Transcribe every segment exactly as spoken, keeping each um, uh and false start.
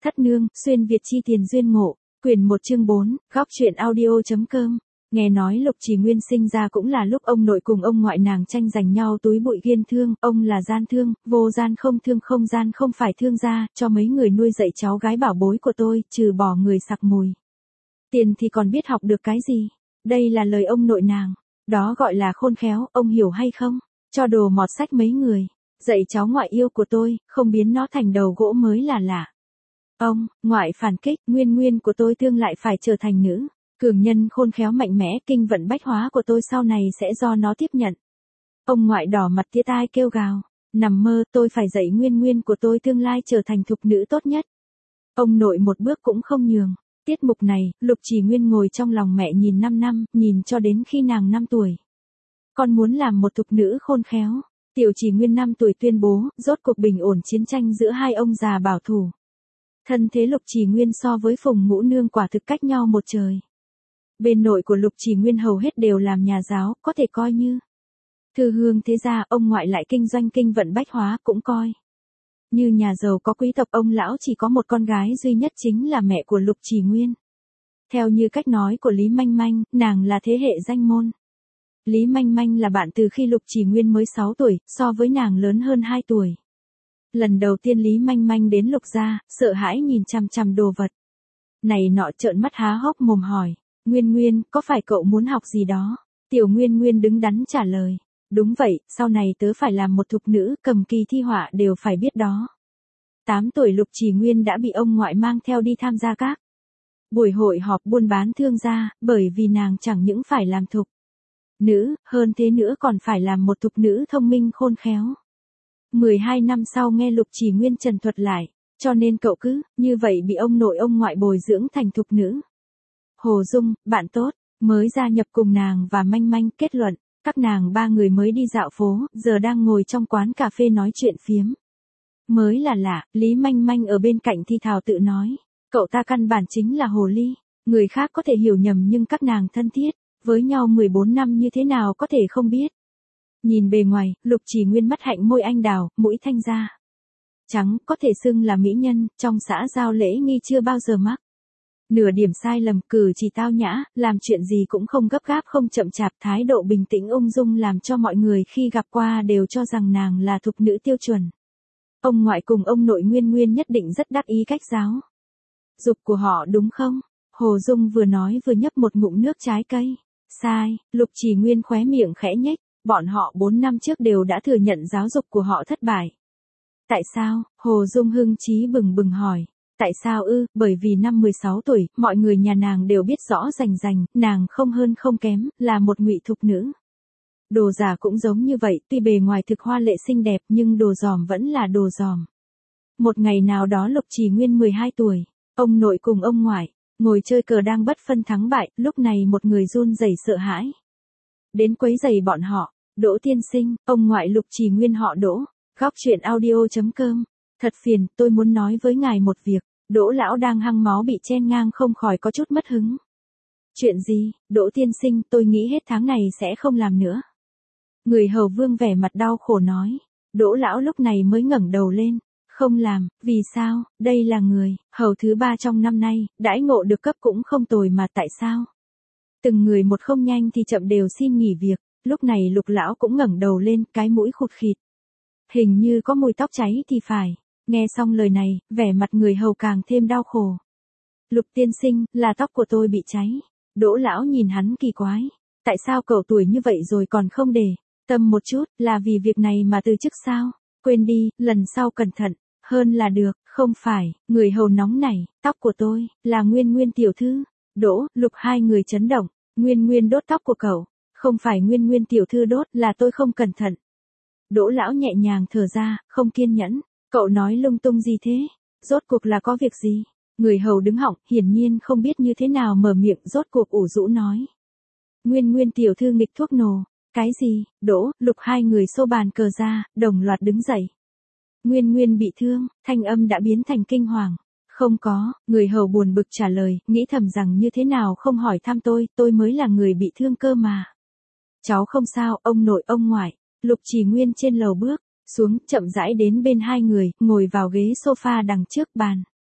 Thất nương, xuyên Việt chi tiền duyên ngộ, quyển một chương bốn, góc truyện audio.com. Nghe nói Lục Trì Nguyên sinh ra cũng là lúc ông nội cùng ông ngoại nàng tranh giành nhau túi bụi ghiên thương, ông là gian thương, vô gian không thương không gian không phải thương gia, cho mấy người nuôi dạy cháu gái bảo bối của tôi, trừ bỏ người sặc mùi. Tiền thì còn biết học được cái gì? Đây là lời ông nội nàng. Đó gọi là khôn khéo, ông hiểu hay không? Cho đồ mọt sách mấy người. Dạy cháu ngoại yêu của tôi, không biến nó thành đầu gỗ mới là lạ. Ông, ngoại phản kích, nguyên nguyên của tôi tương lại phải trở thành nữ. Cường nhân khôn khéo mạnh mẽ, kinh vận bách hóa của tôi sau này sẽ do nó tiếp nhận. Ông ngoại đỏ mặt tía tai kêu gào. Nằm mơ, tôi phải dạy nguyên nguyên của tôi tương lai trở thành thục nữ tốt nhất. Ông nội một bước cũng không nhường. Tiết mục này, Lục Trì Nguyên ngồi trong lòng mẹ nhìn năm năm, nhìn cho đến khi nàng năm tuổi. Con muốn làm một thục nữ khôn khéo. Tiểu Trì Nguyên năm tuổi tuyên bố, rốt cuộc bình ổn chiến tranh giữa hai ông già bảo thủ. Thân thế Lục Trì Nguyên so với Phùng Ngũ Nương quả thực cách nhau một trời. Bên nội của Lục Trì Nguyên hầu hết đều làm nhà giáo, có thể coi như thư hương thế gia, ông ngoại lại kinh doanh kinh vận bách hóa cũng coi như nhà giàu có quý tộc. Ông lão chỉ có một con gái duy nhất chính là mẹ của Lục Trì Nguyên. Theo như cách nói của Lý Manh Manh, nàng là thế hệ danh môn. Lý Manh Manh là bạn từ khi Lục Trì Nguyên mới sáu tuổi, so với nàng lớn hơn hai tuổi. Lần đầu tiên Lý Manh Manh đến Lục gia, sợ hãi nhìn chằm chằm đồ vật. Này nọ trợn mắt há hốc mồm hỏi, Nguyên Nguyên, có phải cậu muốn học gì đó? Tiểu Nguyên Nguyên đứng đắn trả lời, đúng vậy, sau này tớ phải làm một thục nữ, cầm kỳ thi họa đều phải biết đó. Tám tuổi Lục Trì Nguyên đã bị ông ngoại mang theo đi tham gia các buổi hội họp buôn bán thương gia, bởi vì nàng chẳng những phải làm thục nữ, hơn thế nữa còn phải làm một thục nữ thông minh khôn khéo. mười hai năm sau nghe Lục Trì Nguyên trần thuật lại, cho nên cậu cứ như vậy bị ông nội ông ngoại bồi dưỡng thành thục nữ. Hồ Dung, bạn tốt, mới gia nhập cùng nàng và Manh Manh, kết luận, các nàng ba người mới đi dạo phố, giờ đang ngồi trong quán cà phê nói chuyện phiếm. Mới là lạ, Lý Manh Manh ở bên cạnh thi thào tự nói, cậu ta căn bản chính là hồ ly, người khác có thể hiểu nhầm nhưng các nàng thân thiết, với nhau mười bốn năm như thế nào có thể không biết. Nhìn bề ngoài, Lục Trì Nguyên mắt hạnh môi anh đào, mũi thanh da trắng, có thể xưng là mỹ nhân, trong xã giao lễ nghi chưa bao giờ mắc nửa điểm sai lầm, cử chỉ tao nhã, làm chuyện gì cũng không gấp gáp không chậm chạp, thái độ bình tĩnh ung dung làm cho mọi người khi gặp qua đều cho rằng nàng là thục nữ tiêu chuẩn. Ông ngoại cùng ông nội Nguyên Nguyên nhất định rất đắc ý cách giáo dục của họ đúng không? Hồ Dung vừa nói vừa nhấp một ngụm nước trái cây. Sai, Lục Trì Nguyên khóe miệng khẽ nhếch, bọn họ bốn năm trước đều đã thừa nhận giáo dục của họ thất bại. Tại sao? Hồ Dung hưng chí bừng bừng hỏi. Tại sao ư? Bởi vì năm mười sáu tuổi, mọi người nhà nàng đều biết rõ rành rành, nàng không hơn không kém, là một ngụy thục nữ. Đồ giả cũng giống như vậy, tuy bề ngoài thực hoa lệ xinh đẹp nhưng đồ giòm vẫn là đồ giòm. Một ngày nào đó Lục Trì Nguyên mười hai tuổi, ông nội cùng ông ngoại ngồi chơi cờ đang bất phân thắng bại, lúc này một người run rẩy sợ hãi đến quấy rầy bọn họ. Đỗ tiên sinh, ông ngoại Lục Trì Nguyên họ Đỗ. Góc truyện audio.com. Thật phiền, tôi muốn nói với ngài một việc. Đỗ lão đang hăng máu bị chen ngang không khỏi có chút mất hứng. Chuyện gì? Đỗ tiên sinh, tôi nghĩ hết tháng này sẽ không làm nữa. Người hầu Vương vẻ mặt đau khổ nói. Đỗ lão lúc này mới ngẩng đầu lên. Không làm, vì sao? Đây là người hầu thứ ba trong năm nay, đãi ngộ được cấp cũng không tồi mà tại sao? Từng người một không nhanh thì chậm đều xin nghỉ việc. Lúc này Lục lão cũng ngẩng đầu lên, cái mũi khụt khịt. Hình như có mùi tóc cháy thì phải. Nghe xong lời này, vẻ mặt người hầu càng thêm đau khổ. Lục tiên sinh, là tóc của tôi bị cháy. Đỗ lão nhìn hắn kỳ quái. Tại sao cậu tuổi như vậy rồi còn không để tâm một chút, là vì việc này mà từ chức sao? Quên đi, lần sau cẩn thận hơn là được. Không phải, người hầu nóng nảy, tóc của tôi, là Nguyên Nguyên tiểu thư. Đỗ, Lục hai người chấn động. Nguyên Nguyên đốt tóc của cậu. Không phải Nguyên Nguyên tiểu thư đốt, là tôi không cẩn thận. Đỗ lão nhẹ nhàng thở ra, không kiên nhẫn. Cậu nói lung tung gì thế? Rốt cuộc là có việc gì? Người hầu đứng họng, hiển nhiên không biết như thế nào mở miệng, rốt cuộc ủ rũ nói. Nguyên Nguyên tiểu thư nghịch thuốc nổ. Cái gì? Đỗ, Lục hai người xô bàn cờ ra, đồng loạt đứng dậy. Nguyên Nguyên bị thương, thanh âm đã biến thành kinh hoàng. Không có, người hầu buồn bực trả lời, nghĩ thầm rằng như thế nào không hỏi thăm tôi, tôi mới là người bị thương cơ mà. Cháu không sao, ông nội ông ngoại. Lục Trì Nguyên trên lầu bước xuống, chậm rãi đến bên hai người, ngồi vào ghế sofa đằng trước bàn.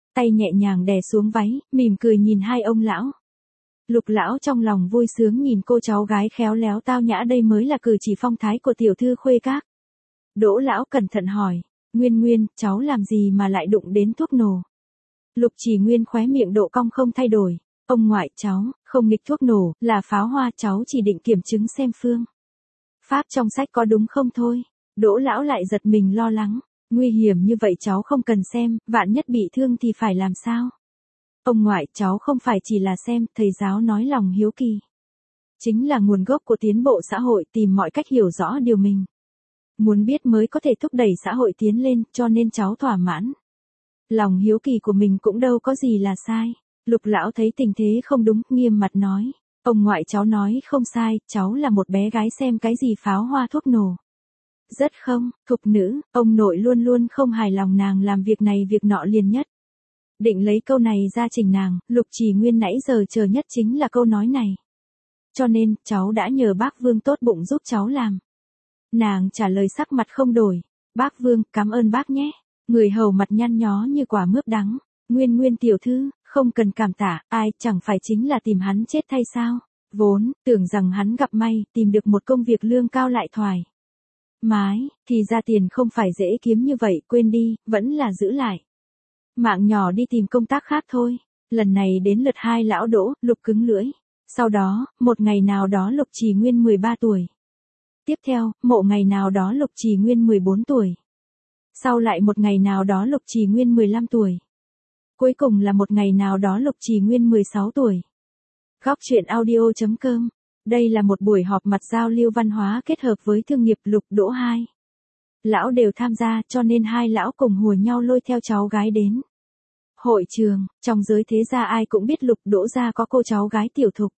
tay nhẹ nhàng đè xuống váy, mỉm cười nhìn hai ông lão. Lục lão trong lòng vui sướng nhìn cô cháu gái khéo léo tao nhã, đây mới là cử chỉ phong thái của tiểu thư khuê các. Đỗ lão cẩn thận hỏi, Nguyên Nguyên, cháu làm gì mà lại đụng đến thuốc nổ? Lục Chỉ Nguyên khóe miệng độ cong không thay đổi, ông ngoại cháu, không nghịch thuốc nổ, là pháo hoa, cháu chỉ định kiểm chứng xem phương pháp trong sách có đúng không thôi. Đỗ lão lại giật mình lo lắng, nguy hiểm như vậy cháu không cần xem, vạn nhất bị thương thì phải làm sao? Ông ngoại, cháu không phải chỉ là xem, thầy giáo nói lòng hiếu kỳ chính là nguồn gốc của tiến bộ xã hội, tìm mọi cách hiểu rõ điều mình muốn biết mới có thể thúc đẩy xã hội tiến lên, cho nên cháu thỏa mãn lòng hiếu kỳ của mình cũng đâu có gì là sai. Lục lão thấy tình thế không đúng, nghiêm mặt nói, ông ngoại cháu nói không sai, cháu là một bé gái xem cái gì pháo hoa thuốc nổ. Rất không, thục nữ, ông nội luôn luôn không hài lòng nàng làm việc này việc nọ liền nhất. Định lấy câu này ra trình nàng, Lục Chỉ Nguyên nãy giờ chờ nhất chính là câu nói này. Cho nên, cháu đã nhờ bác Vương tốt bụng giúp cháu làm. Nàng trả lời sắc mặt không đổi, bác Vương, cảm ơn bác nhé. Người hầu mặt nhăn nhó như quả mướp đắng, Nguyên Nguyên tiểu thư, không cần cảm tạ, ai chẳng phải chính là tìm hắn chết thay sao. Vốn, tưởng rằng hắn gặp may, tìm được một công việc lương cao lại thoải mái, thì ra tiền không phải dễ kiếm như vậy, quên đi, vẫn là giữ lại mạng nhỏ đi tìm công tác khác thôi. Lần này đến lượt hai lão Đỗ, Lục cứng lưỡi. Sau đó, một ngày nào đó Lục Chỉ Nguyên mười ba tuổi. Tiếp theo, mộ ngày nào đó Lục Chỉ Nguyên mười bốn tuổi. Sau lại một ngày nào đó Lục Chỉ Nguyên mười lăm tuổi. Cuối cùng là một ngày nào đó Lục Chỉ Nguyên mười sáu tuổi. Góc truyện audio chấm com. Đây là một buổi họp mặt giao lưu văn hóa kết hợp với thương nghiệp. Lục Đỗ hai lão đều tham gia, cho nên hai lão cùng hùa nhau lôi theo cháu gái đến hội trường. Trong giới thế gia ai cũng biết Lục Đỗ gia có cô cháu gái tiểu thục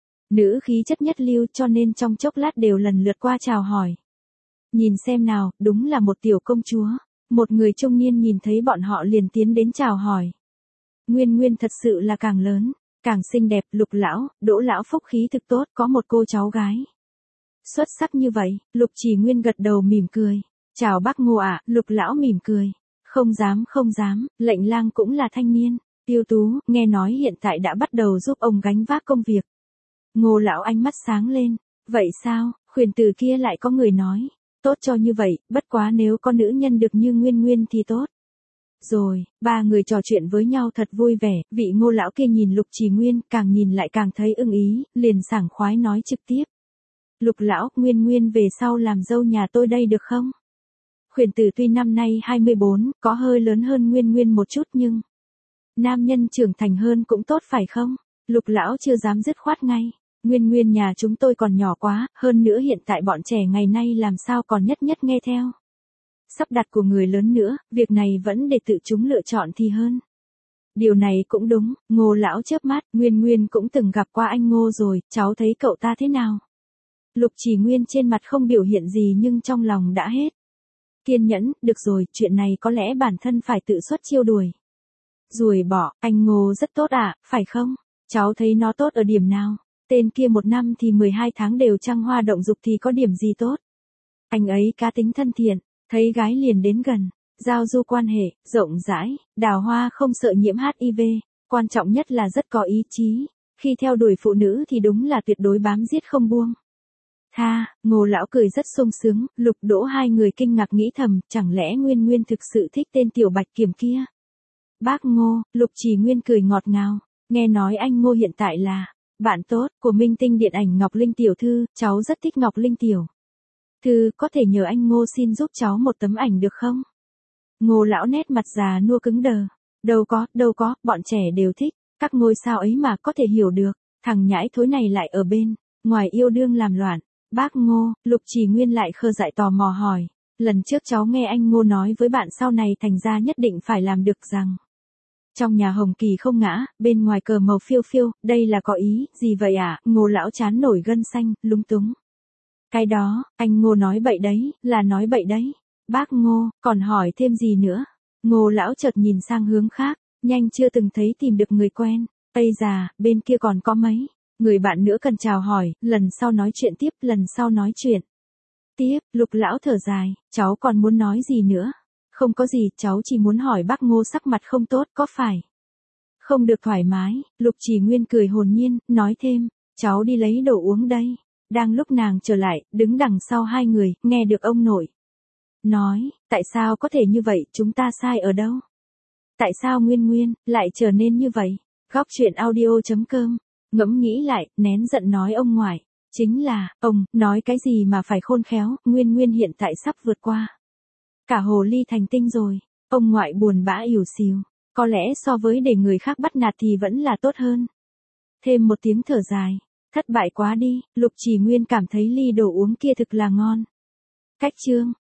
nữ khí chất nhất lưu, cho nên trong chốc lát đều lần lượt qua chào hỏi. Nhìn xem nào, đúng là một tiểu công chúa. Một người trung niên nhìn thấy bọn họ liền tiến đến chào hỏi. Nguyên Nguyên thật sự là càng lớn càng xinh đẹp. Lục lão, Đỗ lão phúc khí thực tốt, có một cô cháu gái xuất sắc như vậy. Lục Chỉ Nguyên gật đầu mỉm cười. Chào bác Ngô ạ. Lục lão mỉm cười. Không dám không dám, lệnh lang cũng là thanh niên ưu tú, nghe nói hiện tại đã bắt đầu giúp ông gánh vác công việc. Ngô lão ánh mắt sáng lên. Vậy sao, khuyển tử kia lại có người nói, tốt cho như vậy, bất quá nếu có nữ nhân được như Nguyên Nguyên thì tốt. Rồi, ba người trò chuyện với nhau thật vui vẻ, vị Ngô lão kia nhìn Lục Chỉ Nguyên, càng nhìn lại càng thấy ưng ý, liền sảng khoái nói trực tiếp. Lục lão, Nguyên Nguyên về sau làm dâu nhà tôi đây được không? Khuyển tử tuy năm nay hai mươi bốn, có hơi lớn hơn Nguyên Nguyên một chút nhưng nam nhân trưởng thành hơn cũng tốt phải không? Lục lão chưa dám dứt khoát ngay. Nguyên Nguyên nhà chúng tôi còn nhỏ quá, hơn nữa hiện tại bọn trẻ ngày nay làm sao còn nhất nhất nghe theo sắp đặt của người lớn nữa, việc này vẫn để tự chúng lựa chọn thì hơn. Điều này cũng đúng. Ngô lão chớp mắt, Nguyên Nguyên cũng từng gặp qua anh Ngô rồi, cháu thấy cậu ta thế nào? Lục Chỉ Nguyên trên mặt không biểu hiện gì nhưng trong lòng đã hết kiên nhẫn. Được rồi, chuyện này có lẽ bản thân phải tự xuất chiêu đuổi ruồi bỏ. Anh Ngô rất tốt ạ, à, phải không? Cháu thấy nó tốt ở điểm nào? Tên kia một năm thì mười hai tháng đều trăng hoa động dục thì có điểm gì tốt? Anh ấy cá tính thân thiện, thấy gái liền đến gần, giao du quan hệ, rộng rãi, đào hoa không sợ nhiễm hát i vê, quan trọng nhất là rất có ý chí, khi theo đuổi phụ nữ thì đúng là tuyệt đối bám giết không buông tha. Ngô lão cười rất sung sướng. Lục Đỗ hai người kinh ngạc nghĩ thầm, chẳng lẽ Nguyên Nguyên thực sự thích tên tiểu bạch kiểm kia? Bác Ngô, Lục Chỉ Nguyên cười ngọt ngào, nghe nói anh Ngô hiện tại là bạn tốt của minh tinh điện ảnh Ngọc Linh tiểu thư, cháu rất thích Ngọc Linh tiểu thư, có thể nhờ anh Ngô xin giúp cháu một tấm ảnh được không? Ngô lão nét mặt già nua cứng đờ. Đâu có, đâu có, bọn trẻ đều thích, các ngôi sao ấy mà có thể hiểu được, thằng nhãi thối này lại ở bên ngoài yêu đương làm loạn. Bác Ngô, Lục Chỉ Nguyên lại khờ dại tò mò hỏi, lần trước cháu nghe anh Ngô nói với bạn sau này thành ra nhất định phải làm được rằng trong nhà hồng kỳ không ngã, bên ngoài cờ màu phiêu phiêu, đây là có ý gì vậy ạ? À? Ngô lão chán nổi gân xanh, lúng túng. Cái đó, anh Ngô nói bậy đấy, là nói bậy đấy. Bác Ngô, còn hỏi thêm gì nữa? Ngô lão chợt nhìn sang hướng khác, nhanh chưa từng thấy tìm được người quen. Ây già, bên kia còn có mấy người bạn nữa cần chào hỏi, lần sau nói chuyện tiếp, lần sau nói chuyện tiếp. Lục lão thở dài, cháu còn muốn nói gì nữa? Không có gì, cháu chỉ muốn hỏi bác Ngô sắc mặt không tốt, có phải không được thoải mái? Lục Chỉ Nguyên cười hồn nhiên, nói thêm, cháu đi lấy đồ uống đây. Đang lúc nàng trở lại, đứng đằng sau hai người, nghe được ông nội nói, tại sao có thể như vậy, chúng ta sai ở đâu? Tại sao Nguyên Nguyên lại trở nên như vậy? Góc truyện audio.com. Ngẫm nghĩ lại, nén giận nói ông ngoại, chính là, ông, nói cái gì mà phải khôn khéo, Nguyên Nguyên hiện tại sắp vượt qua cả hồ ly thành tinh rồi. Ông ngoại buồn bã ỉu xìu, có lẽ so với để người khác bắt nạt thì vẫn là tốt hơn. Thêm một tiếng thở dài, thất bại quá đi, Lục Chỉ Nguyên cảm thấy ly đồ uống kia thực là ngon. Cách chương